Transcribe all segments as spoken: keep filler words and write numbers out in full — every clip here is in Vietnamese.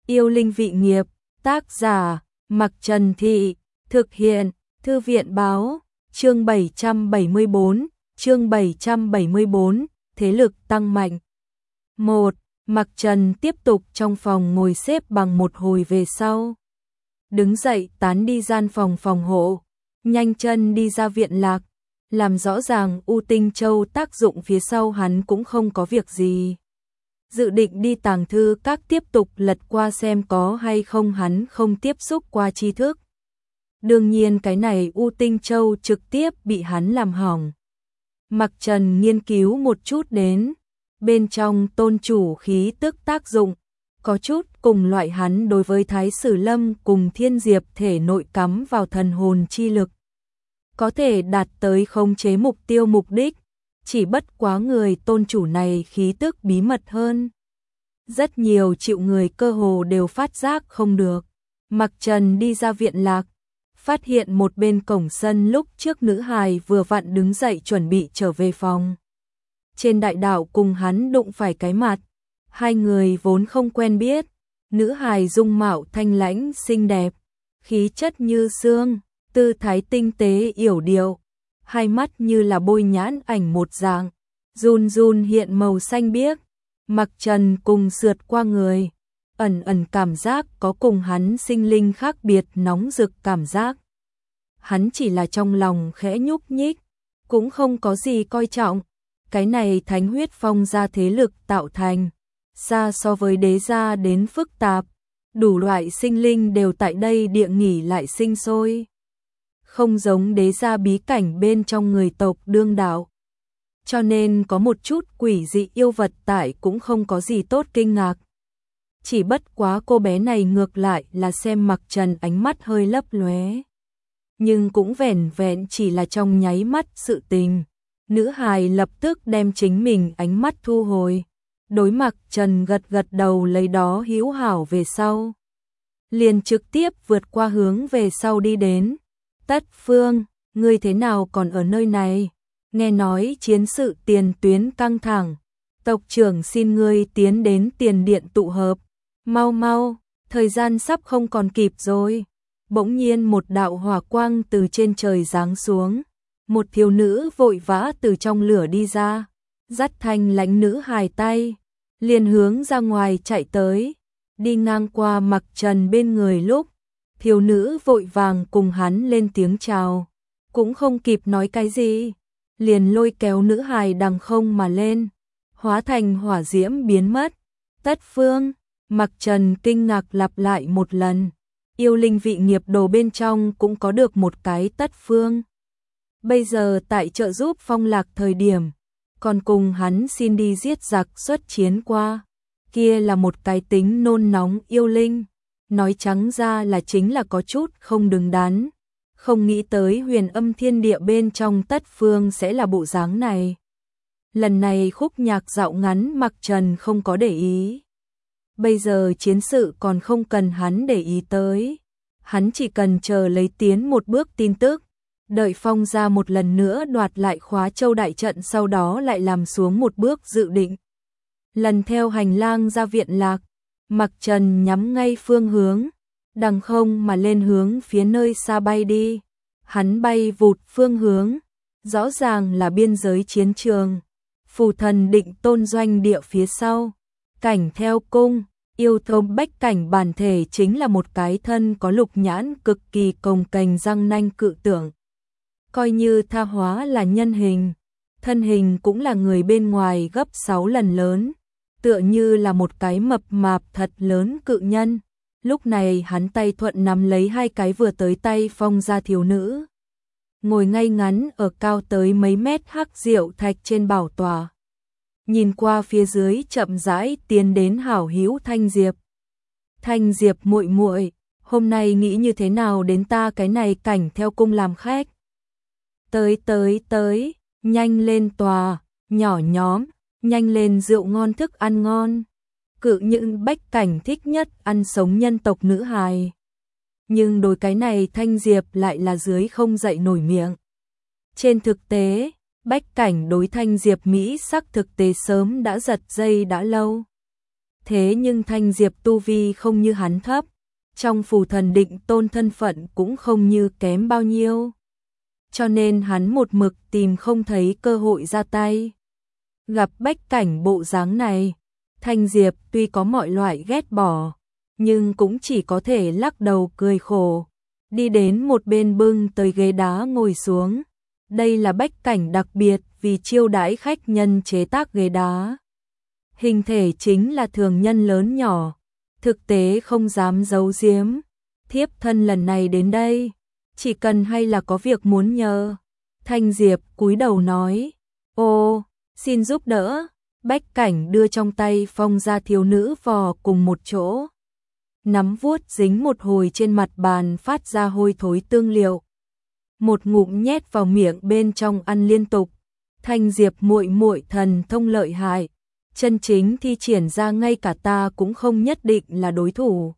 Yêu linh vị nghiệp, tác giả, Mặc Trần Thị, thực hiện, Thư viện báo, chương bảy trăm bảy mươi bốn, chương bảy trăm bảy mươi bốn, thế lực tăng mạnh. một. Mặc Trần tiếp tục trong phòng ngồi xếp bằng một hồi về sau. Đứng dậy tán đi gian phòng phòng hộ, nhanh chân đi ra viện lạc, làm rõ ràng U Tinh Châu tác dụng phía sau hắn cũng không có việc gì. Dự định đi tàng thư các tiếp tục lật qua xem có hay không hắn không tiếp xúc qua tri thức. Đương nhiên cái này U Tinh Châu trực tiếp bị hắn làm hỏng. Mặc Trần nghiên cứu một chút đến, bên trong tôn chủ khí tức tác dụng, có chút cùng loại hắn đối với Thái Sử Lâm cùng Thiên Diệp thể nội cắm vào thần hồn chi lực. Có thể đạt tới khống chế mục tiêu mục đích, chỉ bất quá người tôn chủ này khí tức bí mật hơn. Rất nhiều triệu người cơ hồ đều phát giác không được. Mặc Trần đi ra viện lạc, phát hiện một bên cổng sân lúc trước nữ hài vừa vặn đứng dậy chuẩn bị trở về phòng. Trên đại đạo cùng hắn đụng phải cái mặt, hai người vốn không quen biết, nữ hài dung mạo thanh lãnh xinh đẹp, khí chất như sương, tư thái tinh tế yểu điệu, hai mắt như là bôi nhãn ảnh một dạng, run run hiện màu xanh biếc. Mặc Trần cùng sượt qua người, ẩn ẩn cảm giác có cùng hắn sinh linh khác biệt nóng rực cảm giác. Hắn chỉ là trong lòng khẽ nhúc nhích, cũng không có gì coi trọng. Cái này thánh huyết phong gia thế lực tạo thành, xa so với đế gia đến phức tạp, đủ loại sinh linh đều tại đây địa nghỉ lại sinh sôi. Không giống đế gia bí cảnh bên trong người tộc đương đạo. Cho nên có một chút quỷ dị yêu vật tại cũng không có gì tốt kinh ngạc. Chỉ bất quá cô bé này ngược lại là xem Mặc Trần ánh mắt hơi lấp lóe. Nhưng cũng vẻn vẹn chỉ là trong nháy mắt sự tình. Nữ hài lập tức đem chính mình ánh mắt thu hồi. Đối Mặc Trần gật gật đầu lấy đó hữu hảo về sau. Liền trực tiếp vượt qua hướng về sau đi đến. Tất Phương, ngươi thế nào còn ở nơi này? Nghe nói chiến sự tiền tuyến căng thẳng, tộc trưởng xin ngươi tiến đến tiền điện tụ hợp, mau mau, thời gian sắp không còn kịp rồi. Bỗng nhiên một đạo hỏa quang từ trên trời giáng xuống, một thiếu nữ vội vã từ trong lửa đi ra, dắt thanh lãnh nữ hài tay, liền hướng ra ngoài chạy tới, đi ngang qua Mặc Trần bên người lúc, thiếu nữ vội vàng cùng hắn lên tiếng chào, cũng không kịp nói cái gì. Liền lôi kéo nữ hài đằng không mà lên, hóa thành hỏa diễm biến mất. Tất Phương, Mặc Trần kinh ngạc lặp lại một lần, yêu linh vị nghiệp đồ bên trong cũng có được một cái Tất Phương. Bây giờ tại trợ giúp Phong Lạc thời điểm, còn cùng hắn xin đi giết giặc xuất chiến qua, kia là một cái tính nôn nóng yêu linh, nói trắng ra là chính là có chút không đứng đắn. Không nghĩ tới huyền âm thiên địa bên trong Tất Phương sẽ là bộ dáng này. Lần này khúc nhạc dạo ngắn Mặc Trần không có để ý. Bây giờ chiến sự còn không cần hắn để ý tới. Hắn chỉ cần chờ lấy tiến một bước tin tức. Đợi Phong ra một lần nữa đoạt lại Khóa Châu đại trận, sau đó lại làm xuống một bước dự định. Lần theo hành lang ra viện lạc, Mặc Trần nhắm ngay phương hướng. Đằng không mà lên hướng phía nơi xa bay đi. Hắn bay vụt phương hướng, rõ ràng là biên giới chiến trường. Phù Thần Định Tôn doanh địa phía sau, cảnh theo cung, yêu thơm bách cảnh bản thể chính là một cái thân có lục nhãn cực kỳ cồng kềnh răng nanh cự tượng. Coi như tha hóa là nhân hình, thân hình cũng là người bên ngoài gấp sáu lần lớn, tựa như là một cái mập mạp thật lớn cự nhân. Lúc này hắn tay thuận nắm lấy hai cái vừa tới tay Phong gia thiếu nữ. Ngồi ngay ngắn ở cao tới mấy mét hắc diệu thạch trên bảo tòa. Nhìn qua phía dưới chậm rãi tiến đến hảo hữu Thanh Diệp. Thanh Diệp muội muội, hôm nay nghĩ như thế nào đến ta cái này cảnh theo cung làm khách? Tới tới tới, nhanh lên tòa, nhỏ nhóm, nhanh lên rượu ngon thức ăn ngon. Cự những bách cảnh thích nhất ăn sống nhân tộc nữ hài. Nhưng đối cái này Thanh Diệp lại là dưới không dậy nổi miệng. Trên thực tế, bách cảnh đối Thanh Diệp Mỹ sắc thực tế sớm đã giật dây đã lâu. Thế nhưng Thanh Diệp tu vi không như hắn thấp, trong phù thần định tôn thân phận cũng không như kém bao nhiêu. Cho nên hắn một mực tìm không thấy cơ hội ra tay. Gặp Bách Cảnh bộ dáng này, Thanh Diệp tuy có mọi loại ghét bỏ, nhưng cũng chỉ có thể lắc đầu cười khổ, đi đến một bên bưng tới ghế đá ngồi xuống. Đây là Bách Cảnh đặc biệt vì chiêu đãi khách nhân chế tác ghế đá. Hình thể chính là thường nhân lớn nhỏ, thực tế không dám giấu giếm. Thiếp thân lần này đến đây, chỉ cần hay là có việc muốn nhờ. Thanh Diệp cúi đầu nói, ô, xin giúp đỡ. Bách Cảnh đưa trong tay phong ra thiếu nữ vò cùng một chỗ. Nắm vuốt dính một hồi trên mặt bàn phát ra hôi thối tương liệu. Một ngụm nhét vào miệng bên trong ăn liên tục. Thanh Diệp muội muội thần thông lợi hại, chân chính thi triển ra ngay cả ta cũng không nhất định là đối thủ.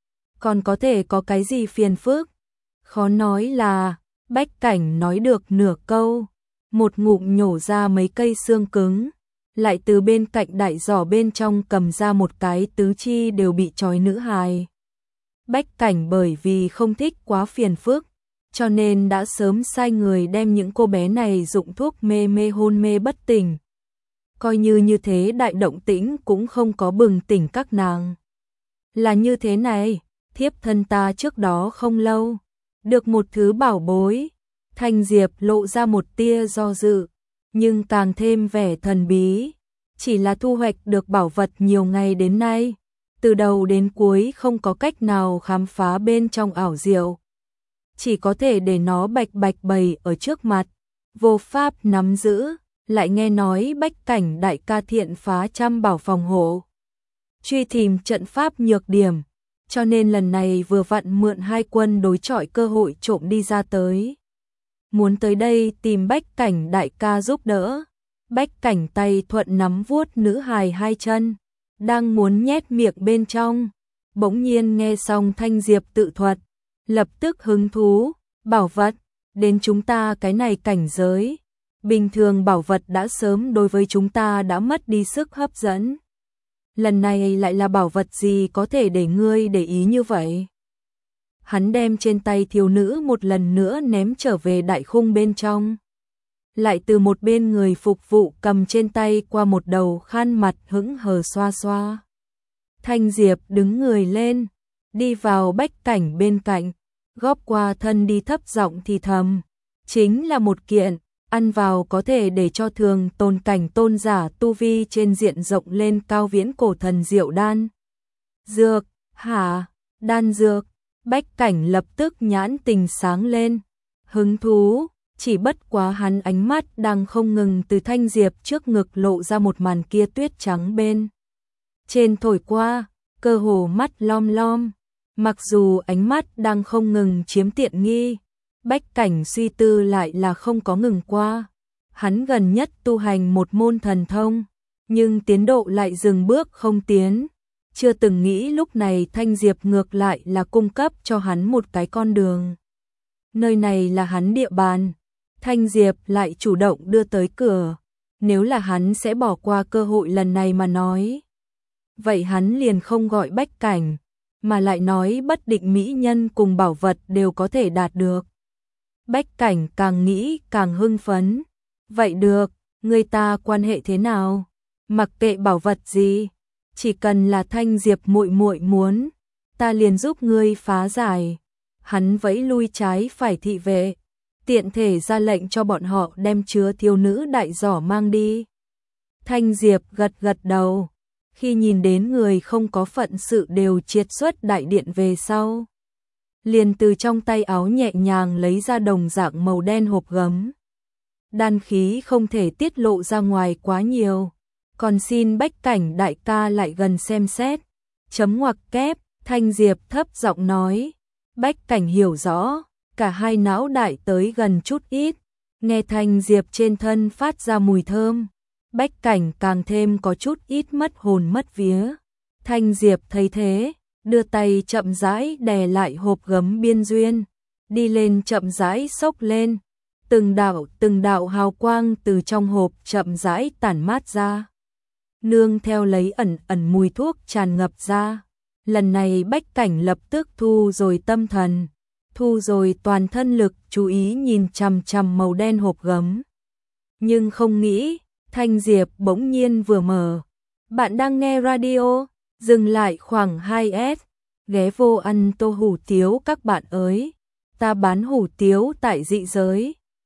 Còn có thể có cái gì phiền phức? Khó nói là, Bách Cảnh nói được nửa câu, một ngụm nhổ ra mấy cây xương cứng, lại từ bên cạnh đại giỏ bên trong cầm ra một cái tứ chi đều bị trói nữ hài. Bách Cảnh bởi vì không thích quá phiền phức, cho nên đã sớm sai người đem những cô bé này dụng thuốc mê mê hôn mê bất tỉnh. Coi như như thế đại động tĩnh cũng không có bừng tỉnh các nàng. Là như thế này, thiếp thân ta trước đó không lâu, được một thứ bảo bối. Thanh Diệp lộ ra một tia do dự, nhưng càng thêm vẻ thần bí. Chỉ là thu hoạch được bảo vật nhiều ngày đến nay, từ đầu đến cuối không có cách nào khám phá bên trong ảo diệu. Chỉ có thể để nó bạch bạch bày ở trước mặt, vô pháp nắm giữ. Lại nghe nói Bách Cảnh đại ca thiện phá trăm bảo phòng hộ, truy tìm trận pháp nhược điểm, cho nên lần này vừa vặn mượn hai quân đối chọi cơ hội trộm đi ra tới. Muốn tới đây tìm Bách Cảnh đại ca giúp đỡ. Bách Cảnh tay thuận nắm vuốt nữ hài hai chân, đang muốn nhét miệng bên trong, bỗng nhiên nghe xong Thanh Diệp tự thuật, lập tức hứng thú, bảo vật, đến chúng ta cái này cảnh giới. Bình thường bảo vật đã sớm đối với chúng ta đã mất đi sức hấp dẫn. Lần này lại là bảo vật gì có thể để ngươi để ý như vậy? Hắn đem trên tay thiếu nữ một lần nữa ném trở về đại khung bên trong. Lại từ một bên người phục vụ cầm trên tay qua một đầu khăn mặt hững hờ xoa xoa. Thanh Diệp đứng người lên, đi vào Bách Cảnh bên cạnh, góp qua thân đi thấp giọng thì thầm. Chính là một kiện, ăn vào có thể để cho thường tôn cảnh tôn giả tu vi trên diện rộng lên cao viễn cổ thần diệu đan. Dược, hả? Đan dược. Bách Cảnh lập tức nhãn tình sáng lên. Hứng thú, chỉ bất quá hắn ánh mắt đang không ngừng từ Thanh Diệp trước ngực lộ ra một màn kia tuyết trắng bên trên thổi qua, cơ hồ mắt lom lom. Mặc dù ánh mắt đang không ngừng chiếm tiện nghi, Bách Cảnh suy tư lại là không có ngừng qua. Hắn gần nhất tu hành một môn thần thông, nhưng tiến độ lại dừng bước không tiến. Chưa từng nghĩ lúc này Thanh Diệp ngược lại là cung cấp cho hắn một cái con đường. Nơi này là hắn địa bàn, Thanh Diệp lại chủ động đưa tới cửa. Nếu là hắn sẽ bỏ qua cơ hội lần này mà nói, vậy hắn liền không gọi Bách Cảnh, mà lại nói bất định mỹ nhân cùng bảo vật đều có thể đạt được. Bách Cảnh càng nghĩ càng hưng phấn. Vậy được, người ta quan hệ thế nào? Mặc kệ bảo vật gì, chỉ cần là Thanh Diệp muội muội muốn, ta liền giúp ngươi phá giải. Hắn vẫy lui trái phải thị vệ, tiện thể ra lệnh cho bọn họ đem chứa thiếu nữ đại giỏ mang đi. Thanh Diệp gật gật đầu, khi nhìn đến người không có phận sự đều triệt xuất đại điện về sau, liền từ trong tay áo nhẹ nhàng lấy ra đồng dạng màu đen hộp gấm. Đan khí không thể tiết lộ ra ngoài quá nhiều, còn xin Bách Cảnh đại ca lại gần xem xét. Chấm ngoặc kép, Thanh Diệp thấp giọng nói. Bách Cảnh hiểu rõ, cả hai não đại tới gần chút ít, nghe Thanh Diệp trên thân phát ra mùi thơm. Bách Cảnh càng thêm có chút ít mất hồn mất vía. Thanh Diệp thấy thế, đưa tay chậm rãi đè lại hộp gấm biên duyên, đi lên chậm rãi xốc lên, từng đạo từng đạo hào quang từ trong hộp chậm rãi tản mát ra. nương theo lấy ẩn ẩn mùi thuốc tràn ngập ra. Lần này Bách Cảnh lập tức thu rồi tâm thần, thu rồi toàn thân lực, chú ý nhìn chằm chằm màu đen hộp gấm. Nhưng không nghĩ, thanh diệp bỗng nhiên vừa mở. Bạn đang nghe radio, dừng lại khoảng hai s, ghé vô ăn tô hủ tiếu các bạn ơi. Ta bán hủ tiếu tại dị giới,